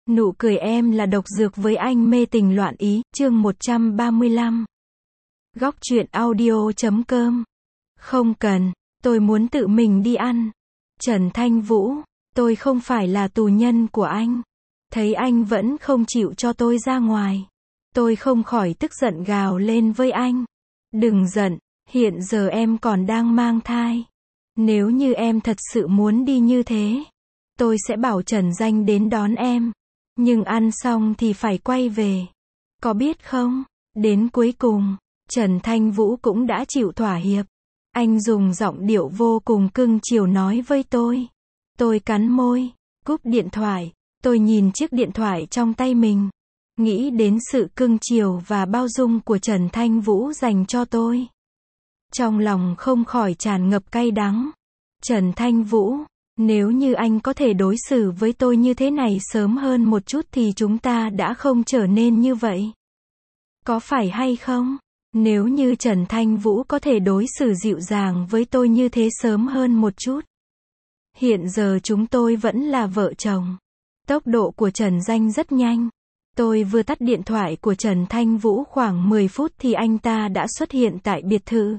Nụ cười em là độc dược với anh mê tình loạn ý, chương 135. Góc truyện audio.com. Không cần, tôi muốn tự mình đi ăn. Trần Thanh Vũ, tôi không phải là tù nhân của anh. Thấy anh vẫn không chịu cho tôi ra ngoài. Tôi không khỏi tức giận gào lên với anh. Đừng giận, hiện giờ em còn đang mang thai. Nếu như em thật sự muốn đi như thế, tôi sẽ bảo Trần Danh đến đón em. Nhưng ăn xong thì phải quay về. Có biết không? Đến cuối cùng, Trần Thanh Vũ cũng đã chịu thỏa hiệp. Anh dùng giọng điệu vô cùng cưng chiều nói với tôi. Tôi cắn môi, cúp điện thoại. Tôi nhìn chiếc điện thoại trong tay mình. Nghĩ đến sự cưng chiều và bao dung của Trần Thanh Vũ dành cho tôi. Trong lòng không khỏi tràn ngập cay đắng. Trần Thanh Vũ, nếu như anh có thể đối xử với tôi như thế này sớm hơn một chút thì chúng ta đã không trở nên như vậy. Có phải hay không? Nếu như Trần Thanh Vũ có thể đối xử dịu dàng với tôi như thế sớm hơn một chút. Hiện giờ chúng tôi vẫn là vợ chồng. Tốc độ của Trần Danh rất nhanh. Tôi vừa tắt điện thoại của Trần Thanh Vũ khoảng 10 phút thì anh ta đã xuất hiện tại biệt thự.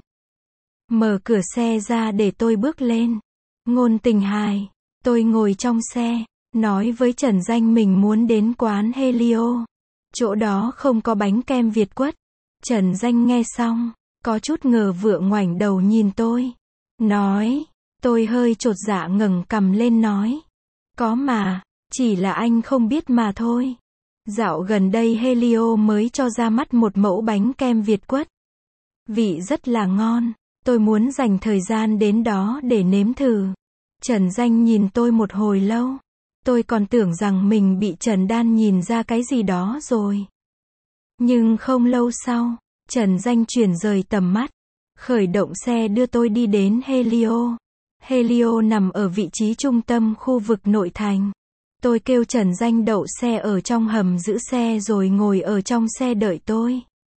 Mở cửa xe ra để tôi bước lên. Ngôn Tình hài. Tôi ngồi trong xe, nói với Trần Danh mình muốn đến quán Helio. Chỗ đó không có bánh kem Việt Quất. Trần Danh nghe xong, có chút ngờ vượng ngoảnh đầu nhìn tôi. Nói, tôi hơi chột dạ ngẩng cằm lên nói. Có mà, chỉ là anh không biết mà thôi. Dạo gần đây Helio mới cho ra mắt một mẫu bánh kem Việt Quất. Vị rất là ngon. Tôi muốn dành thời gian đến đó để nếm thử. Trần Danh nhìn tôi một hồi lâu. Tôi còn tưởng rằng mình bị Trần Đan nhìn ra cái gì đó rồi. Nhưng không lâu sau, Trần Danh chuyển rời tầm mắt. Khởi động xe đưa tôi đi đến Helio. Helio nằm ở vị trí trung tâm khu vực nội thành. Tôi kêu Trần Danh đậu xe ở trong hầm giữ xe rồi ngồi ở trong xe đợi tôi.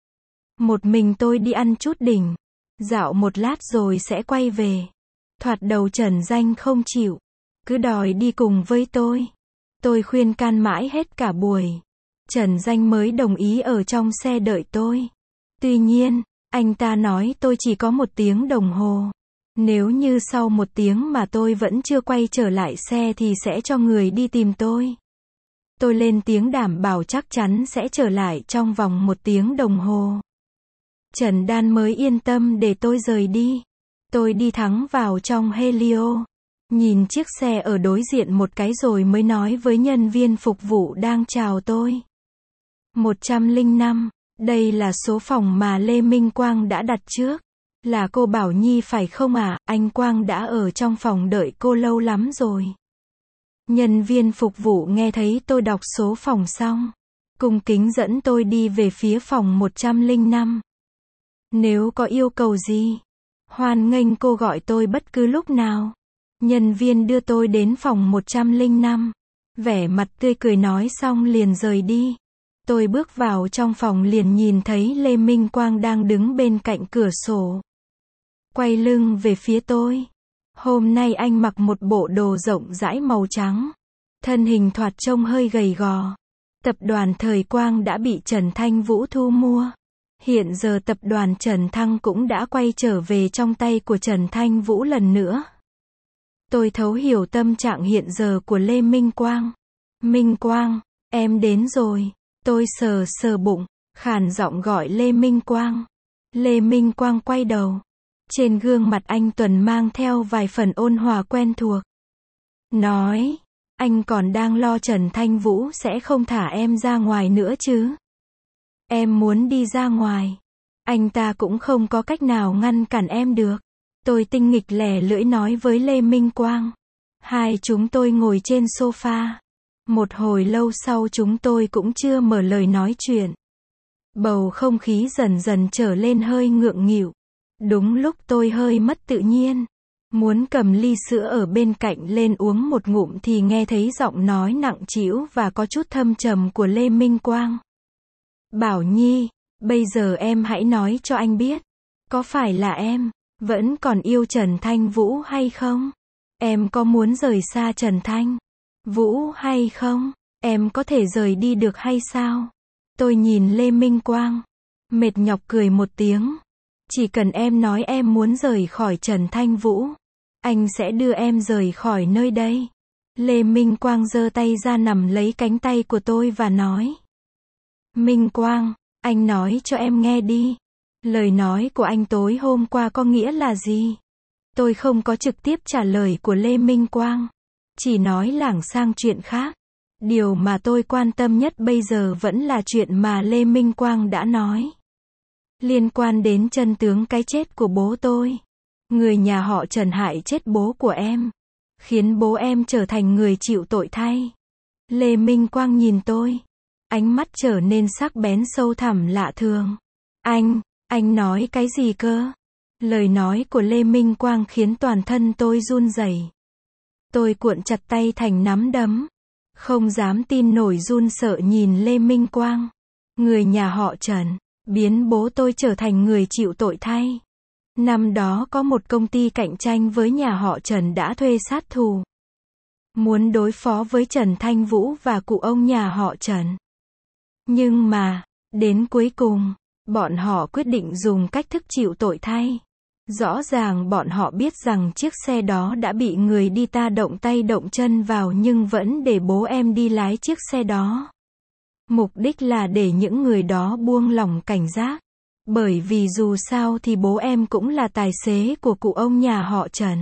Một mình tôi đi ăn chút đỉnh. Dạo một lát rồi sẽ quay về. Thoạt đầu Trần Danh không chịu. Cứ đòi đi cùng với tôi. Tôi khuyên can mãi hết cả buổi. Trần Danh mới đồng ý ở trong xe đợi tôi. Tuy nhiên, anh ta nói tôi chỉ có 1 tiếng đồng hồ. Nếu như sau 1 tiếng mà tôi vẫn chưa quay trở lại xe thì sẽ cho người đi tìm tôi. Tôi lên tiếng đảm bảo chắc chắn sẽ trở lại trong vòng 1 tiếng đồng hồ. Trần Đan mới yên tâm để tôi rời đi. Tôi đi thẳng vào trong Helio. Nhìn chiếc xe ở đối diện một cái rồi mới nói với nhân viên phục vụ đang chào tôi. 105, đây là số phòng mà Lê Minh Quang đã đặt trước. Là cô Bảo Nhi phải không ạ? Anh Quang đã ở trong phòng đợi cô lâu lắm rồi. Nhân viên phục vụ nghe thấy tôi đọc số phòng xong. Cung kính dẫn tôi đi về phía phòng 105. Nếu có yêu cầu gì, hoan nghênh cô gọi tôi bất cứ lúc nào. Nhân viên đưa tôi đến phòng 105. Vẻ mặt tươi cười nói xong liền rời đi. Tôi bước vào trong phòng liền nhìn thấy Lê Minh Quang đang đứng bên cạnh cửa sổ. Quay lưng về phía tôi. Hôm nay anh mặc một bộ đồ rộng rãi màu trắng. Thân hình thoạt trông hơi gầy gò. Tập đoàn Thời Quang đã bị Trần Thanh Vũ thu mua. Hiện giờ tập đoàn Trần Thăng cũng đã quay trở về trong tay của Trần Thanh Vũ lần nữa. Tôi thấu hiểu tâm trạng hiện giờ của Lê Minh Quang. Minh Quang, em đến rồi. Tôi sờ sờ bụng, khàn giọng gọi Lê Minh Quang. Lê Minh Quang quay đầu. Trên gương mặt anh Tuấn mang theo vài phần ôn hòa quen thuộc. Nói, anh còn đang lo Trần Thanh Vũ sẽ không thả em ra ngoài nữa chứ? Em muốn đi ra ngoài. Anh ta cũng không có cách nào ngăn cản em được. Tôi tinh nghịch lẻ lưỡi nói với Lê Minh Quang. Hai chúng tôi ngồi trên sofa. Một hồi lâu sau chúng tôi cũng chưa mở lời nói chuyện. Bầu không khí dần dần trở lên hơi ngượng nghịu. Đúng lúc tôi hơi mất tự nhiên. Muốn cầm ly sữa ở bên cạnh lên uống một ngụm thì nghe thấy giọng nói nặng trĩu và có chút thâm trầm của Lê Minh Quang. Bảo Nhi, bây giờ em hãy nói cho anh biết. Có phải là em vẫn còn yêu Trần Thanh Vũ hay không? Em có muốn rời xa Trần Thanh Vũ hay không? Em có thể rời đi được hay sao? Tôi nhìn Lê Minh Quang. Mệt nhọc cười một tiếng. Chỉ cần em nói em muốn rời khỏi Trần Thanh Vũ, anh sẽ đưa em rời khỏi nơi đây. Lê Minh Quang giơ tay ra nắm lấy cánh tay của tôi và nói. Minh Quang, anh nói cho em nghe đi. Lời nói của anh tối hôm qua có nghĩa là gì? Tôi không có trực tiếp trả lời của Lê Minh Quang. Chỉ nói lảng sang chuyện khác. Điều mà tôi quan tâm nhất bây giờ vẫn là chuyện mà Lê Minh Quang đã nói. Liên quan đến chân tướng cái chết của bố tôi. Người nhà họ Trần hại chết bố của em. Khiến bố em trở thành người chịu tội thay. Lê Minh Quang nhìn tôi. Ánh mắt trở nên sắc bén sâu thẳm lạ thường. Anh nói cái gì cơ? Lời nói của Lê Minh Quang khiến toàn thân tôi run rẩy. Tôi cuộn chặt tay thành nắm đấm. Không dám tin nổi run sợ nhìn Lê Minh Quang. Người nhà họ Trần, biến bố tôi trở thành người chịu tội thay. Năm đó có một công ty cạnh tranh với nhà họ Trần đã thuê sát thủ. Muốn đối phó với Trần Thanh Vũ và cụ ông nhà họ Trần. Nhưng mà, đến cuối cùng, bọn họ quyết định dùng cách thức chịu tội thay. Rõ ràng bọn họ biết rằng chiếc xe đó đã bị người đi ta động tay động chân vào nhưng vẫn để bố em đi lái chiếc xe đó. Mục đích là để những người đó buông lỏng cảnh giác. Bởi vì dù sao thì bố em cũng là tài xế của cụ ông nhà họ Trần.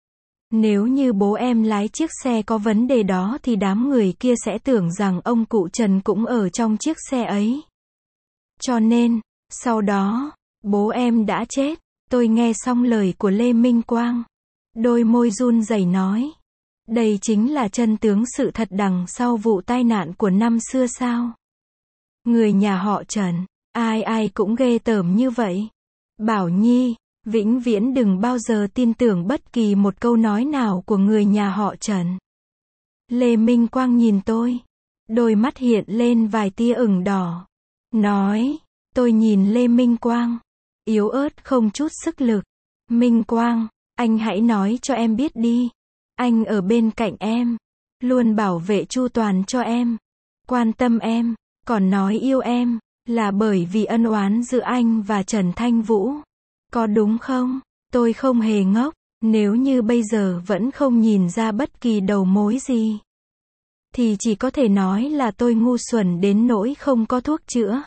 Nếu như bố em lái chiếc xe có vấn đề đó thì đám người kia sẽ tưởng rằng ông cụ Trần cũng ở trong chiếc xe ấy. Cho nên, sau đó, bố em đã chết. Tôi nghe xong lời của Lê Minh Quang. Đôi môi run rẩy nói. Đây chính là chân tướng sự thật đằng sau vụ tai nạn của năm xưa sao? Người nhà họ Trần, ai cũng ghê tởm như vậy. Bảo Nhi, vĩnh viễn đừng bao giờ tin tưởng bất kỳ một câu nói nào của người nhà họ Trần. Lê Minh Quang nhìn tôi. Đôi mắt hiện lên vài tia ửng đỏ. Nói, tôi nhìn Lê Minh Quang. Yếu ớt không chút sức lực. Minh Quang, anh hãy nói cho em biết đi. Anh ở bên cạnh em. Luôn bảo vệ chu toàn cho em. Quan tâm em. Còn nói yêu em. Là bởi vì ân oán giữa anh và Trần Thanh Vũ. Có đúng không? Tôi không hề ngốc. Nếu như bây giờ vẫn không nhìn ra bất kỳ đầu mối gì, thì chỉ có thể nói là tôi ngu xuẩn đến nỗi không có thuốc chữa.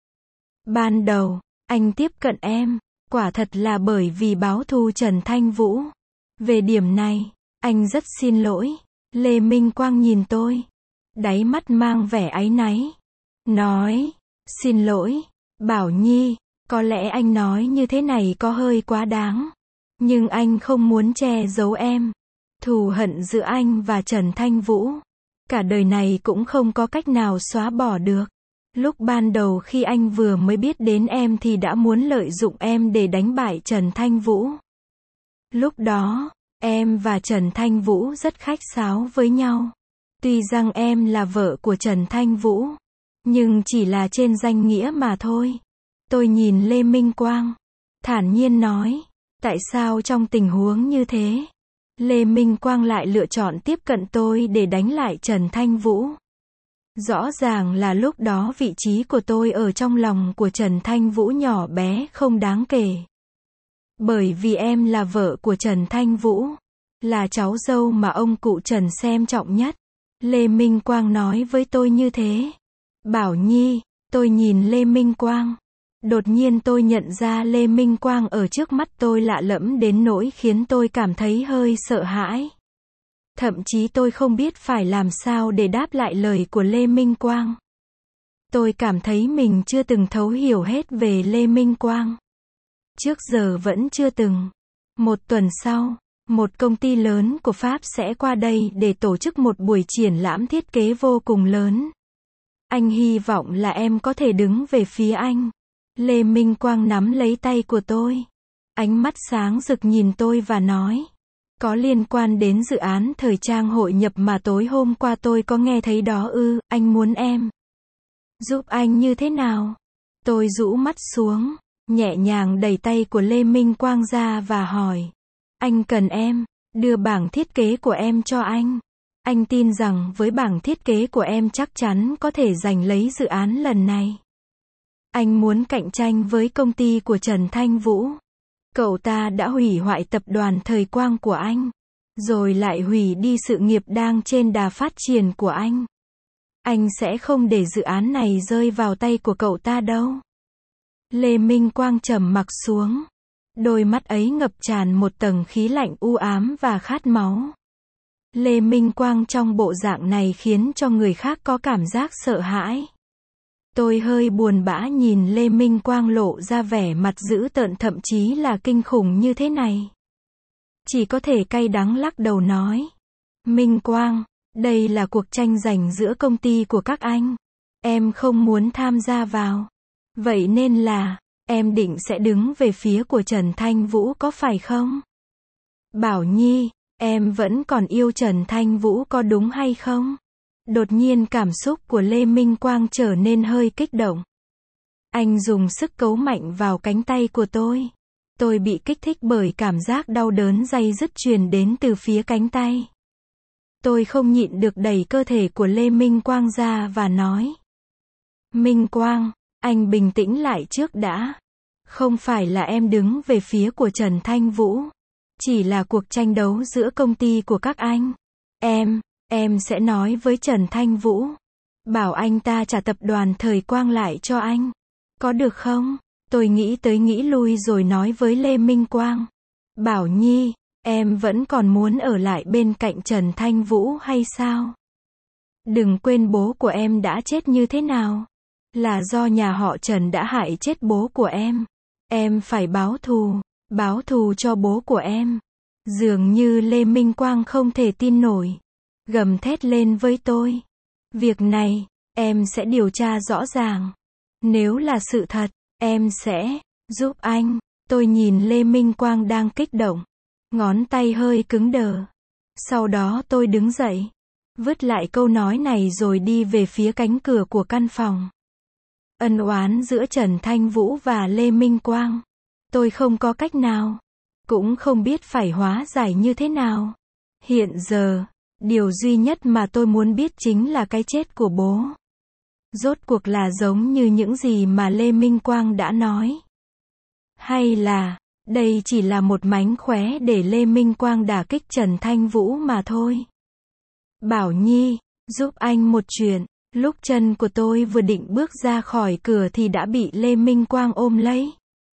Ban đầu, anh tiếp cận em, quả thật là bởi vì báo thù Trần Thanh Vũ. Về điểm này, anh rất xin lỗi. Lê Minh Quang nhìn tôi. Đáy mắt mang vẻ áy náy. Nói, xin lỗi, Bảo Nhi, có lẽ anh nói như thế này có hơi quá đáng. Nhưng anh không muốn che giấu em. Thù hận giữa anh và Trần Thanh Vũ, cả đời này cũng không có cách nào xóa bỏ được. Lúc ban đầu khi anh vừa mới biết đến em thì đã muốn lợi dụng em để đánh bại Trần Thanh Vũ. Lúc đó, em và Trần Thanh Vũ rất khách sáo với nhau. Tuy rằng em là vợ của Trần Thanh Vũ, nhưng chỉ là trên danh nghĩa mà thôi. Tôi nhìn Lê Minh Quang, thản nhiên nói, tại sao trong tình huống như thế, Lê Minh Quang lại lựa chọn tiếp cận tôi để đánh lại Trần Thanh Vũ? Rõ ràng là lúc đó vị trí của tôi ở trong lòng của Trần Thanh Vũ nhỏ bé không đáng kể. Bởi vì em là vợ của Trần Thanh Vũ, là cháu dâu mà ông cụ Trần xem trọng nhất. Lê Minh Quang nói với tôi như thế. Bảo Nhi, tôi nhìn Lê Minh Quang. Đột nhiên tôi nhận ra Lê Minh Quang ở trước mắt tôi lạ lẫm đến nỗi khiến tôi cảm thấy hơi sợ hãi. Thậm chí tôi không biết phải làm sao để đáp lại lời của Lê Minh Quang. Tôi cảm thấy mình chưa từng thấu hiểu hết về Lê Minh Quang. Trước giờ vẫn chưa từng. Một tuần sau, một công ty lớn của Pháp sẽ qua đây để tổ chức một buổi triển lãm thiết kế vô cùng lớn. Anh hy vọng là em có thể đứng về phía anh. Lê Minh Quang nắm lấy tay của tôi. Ánh mắt sáng rực nhìn tôi và nói. Có liên quan đến dự án thời trang hội nhập mà tối hôm qua tôi có nghe thấy đó ư, anh muốn em giúp anh như thế nào? Tôi rũ mắt xuống, nhẹ nhàng đẩy tay của Lê Minh Quang ra và hỏi. Anh cần em đưa bảng thiết kế của em cho anh. Anh tin rằng với bảng thiết kế của em chắc chắn có thể giành lấy dự án lần này. Anh muốn cạnh tranh với công ty của Trần Thanh Vũ. Cậu ta đã hủy hoại tập đoàn Thời Quang của anh, rồi lại hủy đi sự nghiệp đang trên đà phát triển của anh. Anh sẽ không để dự án này rơi vào tay của cậu ta đâu. Lê Minh Quang trầm mặc xuống. Đôi mắt ấy ngập tràn một tầng khí lạnh u ám và khát máu. Lê Minh Quang trong bộ dạng này khiến cho người khác có cảm giác sợ hãi. Tôi hơi buồn bã nhìn Lê Minh Quang lộ ra vẻ mặt dữ tợn thậm chí là kinh khủng như thế này. Chỉ có thể cay đắng lắc đầu nói. Minh Quang, đây là cuộc tranh giành giữa công ty của các anh. Em không muốn tham gia vào. Vậy nên là, em định sẽ đứng về phía của Trần Thanh Vũ có phải không? Bảo Nhi, em vẫn còn yêu Trần Thanh Vũ có đúng hay không? Đột nhiên cảm xúc của Lê Minh Quang trở nên hơi kích động. Anh dùng sức cấu mạnh vào cánh tay của tôi. Tôi bị kích thích bởi cảm giác đau đớn day dứt truyền đến từ phía cánh tay. Tôi không nhịn được đẩy cơ thể của Lê Minh Quang ra và nói. Minh Quang, anh bình tĩnh lại trước đã. Không phải là em đứng về phía của Trần Thanh Vũ. Chỉ là cuộc tranh đấu giữa công ty của các anh. Em sẽ nói với Trần Thanh Vũ. Bảo anh ta trả tập đoàn Thời Quang lại cho anh. Có được không? Tôi nghĩ tới nghĩ lui rồi nói với Lê Minh Quang. Bảo Nhi, em vẫn còn muốn ở lại bên cạnh Trần Thanh Vũ hay sao? Đừng quên bố của em đã chết như thế nào. Là do nhà họ Trần đã hại chết bố của em. Em phải báo thù cho bố của em. Dường như Lê Minh Quang không thể tin nổi. Gầm thét lên với tôi. Việc này, em sẽ điều tra rõ ràng. Nếu là sự thật, em sẽ giúp anh. Tôi nhìn Lê Minh Quang đang kích động. Ngón tay hơi cứng đờ. Sau đó tôi đứng dậy. Vứt lại câu nói này rồi đi về phía cánh cửa của căn phòng. Ân oán giữa Trần Thanh Vũ và Lê Minh Quang. Tôi không có cách nào. Cũng không biết phải hóa giải như thế nào. Hiện giờ, điều duy nhất mà tôi muốn biết chính là cái chết của bố. Rốt cuộc là giống như những gì mà Lê Minh Quang đã nói. Hay là, đây chỉ là một mánh khóe để Lê Minh Quang đả kích Trần Thanh Vũ mà thôi. Bảo Nhi, giúp anh một chuyện. Lúc chân của tôi vừa định bước ra khỏi cửa thì đã bị Lê Minh Quang ôm lấy.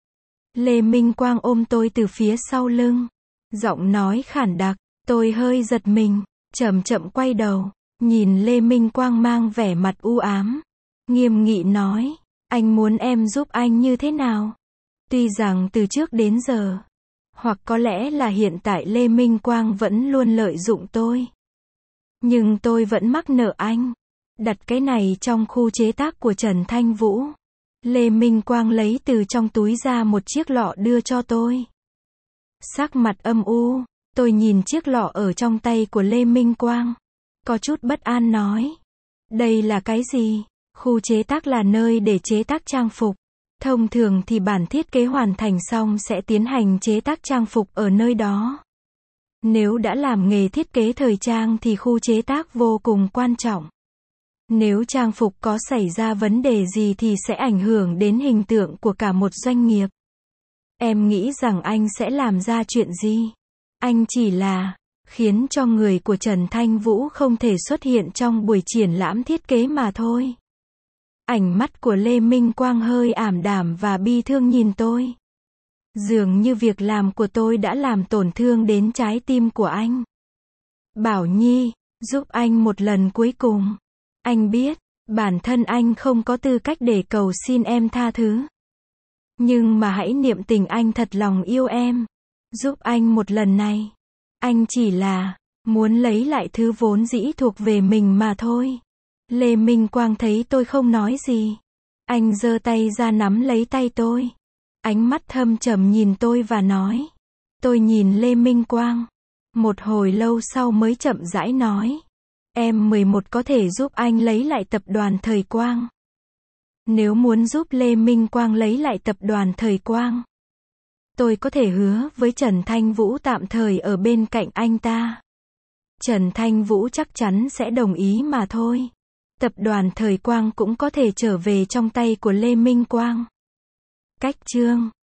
Lê Minh Quang ôm tôi từ phía sau lưng. Giọng nói khản đặc, tôi hơi giật mình, chậm chậm quay đầu, nhìn Lê Minh Quang mang vẻ mặt u ám. Nghiêm nghị nói, anh muốn em giúp anh như thế nào? Tuy rằng từ trước đến giờ, hoặc có lẽ là hiện tại Lê Minh Quang vẫn luôn lợi dụng tôi. Nhưng tôi vẫn mắc nợ anh. Đặt cái này trong khu chế tác của Trần Thanh Vũ. Lê Minh Quang lấy từ trong túi ra một chiếc lọ đưa cho tôi. Sắc mặt âm u, tôi nhìn chiếc lọ ở trong tay của Lê Minh Quang. Có chút bất an nói. Đây là cái gì? Khu chế tác là nơi để chế tác trang phục. Thông thường thì bản thiết kế hoàn thành xong sẽ tiến hành chế tác trang phục ở nơi đó. Nếu đã làm nghề thiết kế thời trang thì khu chế tác vô cùng quan trọng. Nếu trang phục có xảy ra vấn đề gì thì sẽ ảnh hưởng đến hình tượng của cả một doanh nghiệp. Em nghĩ rằng anh sẽ làm ra chuyện gì? Anh chỉ là khiến cho người của Trần Thanh Vũ không thể xuất hiện trong buổi triển lãm thiết kế mà thôi. Ánh mắt của Lê Minh Quang hơi ảm đạm và bi thương nhìn tôi. Dường như việc làm của tôi đã làm tổn thương đến trái tim của anh. Bảo Nhi, giúp anh một lần cuối cùng. Anh biết, bản thân anh không có tư cách để cầu xin em tha thứ. Nhưng mà hãy niệm tình anh thật lòng yêu em. Giúp anh một lần này. Anh chỉ là muốn lấy lại thứ vốn dĩ thuộc về mình mà thôi. Lê Minh Quang thấy tôi không nói gì. Anh giơ tay ra nắm lấy tay tôi. Ánh mắt thâm trầm nhìn tôi và nói. Tôi nhìn Lê Minh Quang. Một hồi lâu sau mới chậm rãi nói. Em 11 có thể giúp anh lấy lại tập đoàn Thời Quang. Nếu muốn giúp Lê Minh Quang lấy lại tập đoàn Thời Quang, tôi có thể hứa với Trần Thanh Vũ tạm thời ở bên cạnh anh ta. Trần Thanh Vũ chắc chắn sẽ đồng ý mà thôi. Tập đoàn Thời Quang cũng có thể trở về trong tay của Lê Minh Quang. Cách chương